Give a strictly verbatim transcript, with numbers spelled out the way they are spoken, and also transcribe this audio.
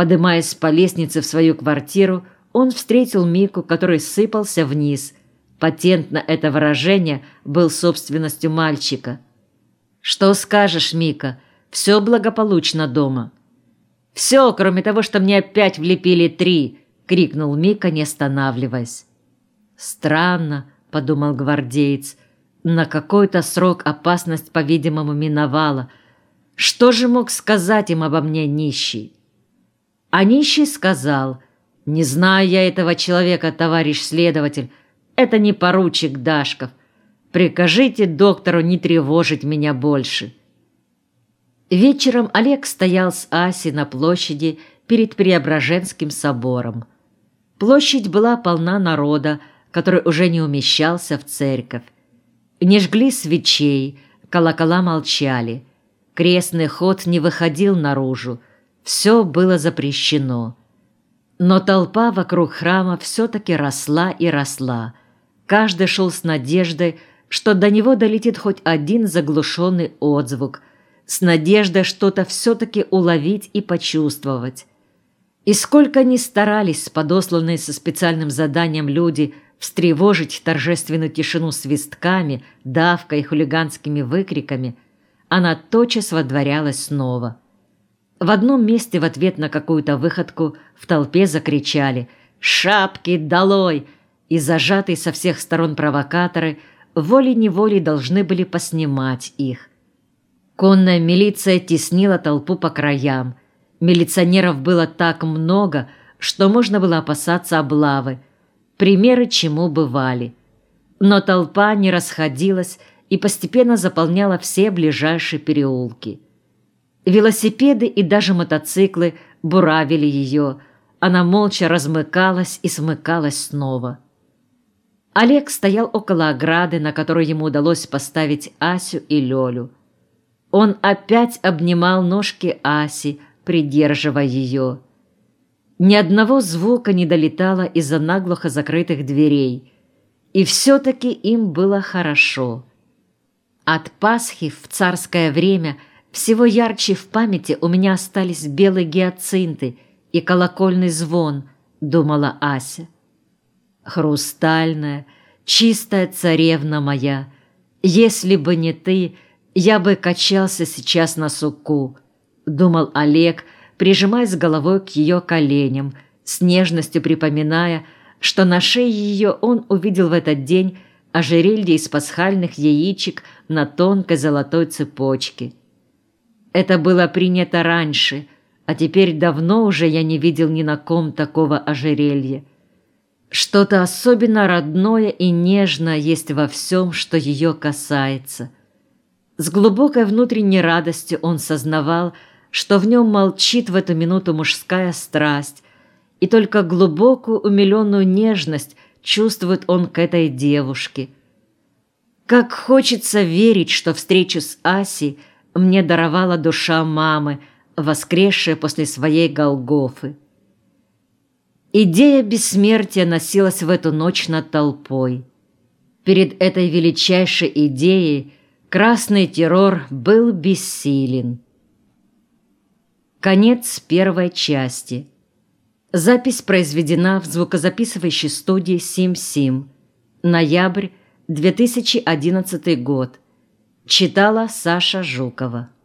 Подымаясь по лестнице в свою квартиру, он встретил Мику, который сыпался вниз. Патент на это выражение был собственностью мальчика. «Что скажешь, Мика? Все благополучно дома?» «Все, кроме того, что мне опять влепили три!» — крикнул Мика, не останавливаясь. «Странно», — подумал гвардеец, — «на какой-то срок опасность, по-видимому, миновала. Что же мог сказать им обо мне нищий?» А нищий сказал: «Не знаю я этого человека, товарищ следователь, это не поручик Дашков. Прикажите доктору не тревожить меня больше». Вечером Олег стоял с Асей на площади перед Преображенским собором. Площадь была полна народа, который уже не умещался в церковь. Не жгли свечей, колокола молчали, крестный ход не выходил наружу, все было запрещено. Но толпа вокруг храма все-таки росла и росла. Каждый шел с надеждой, что до него долетит хоть один заглушенный отзвук, с надеждой что-то все-таки уловить и почувствовать. И сколько ни старались подосланные со специальным заданием люди встревожить торжественную тишину свистками, давкой и хулиганскими выкриками, она тотчас водворялась снова. В одном месте в ответ на какую-то выходку в толпе закричали «Шапки долой!», и зажатые со всех сторон провокаторы волей-неволей должны были поснимать их. Конная милиция теснила толпу по краям. Милиционеров было так много, что можно было опасаться облавы. Примеры чему бывали. Но толпа не расходилась и постепенно заполняла все ближайшие переулки. Велосипеды и даже мотоциклы буравили ее. Она молча размыкалась и смыкалась снова. Олег стоял около ограды, на которой ему удалось поставить Асю и Лёлю. Он опять обнимал ножки Аси, придерживая ее. Ни одного звука не долетало из-за наглухо закрытых дверей. И все-таки им было хорошо. От Пасхи в царское время всего ярче в памяти у меня остались белые гиацинты и колокольный звон, думала Ася. Хрустальная, чистая царевна моя, если бы не ты, я бы качался сейчас на суку, думал Олег, прижимаясь головой к ее коленям, с нежностью припоминая, что на шее ее он увидел в этот день ожерелье из пасхальных яичек на тонкой золотой цепочке. Это было принято раньше, а теперь давно уже я не видел ни на ком такого ожерелья. Что-то особенно родное и нежное есть во всем, что ее касается. С глубокой внутренней радостью он сознавал, что в нем молчит в эту минуту мужская страсть, и только глубокую умиленную нежность чувствует он к этой девушке. Как хочется верить, что встречу с Асей мне даровала душа мамы, воскресшая после своей Голгофы. Идея бессмертия носилась в эту ночь над толпой. Перед этой величайшей идеей красный террор был бессилен. Конец первой части. Запись произведена в звукозаписывающей студии Сим-Сим. Ноябрь две тысячи одиннадцатый год. Читала Саша Жукова.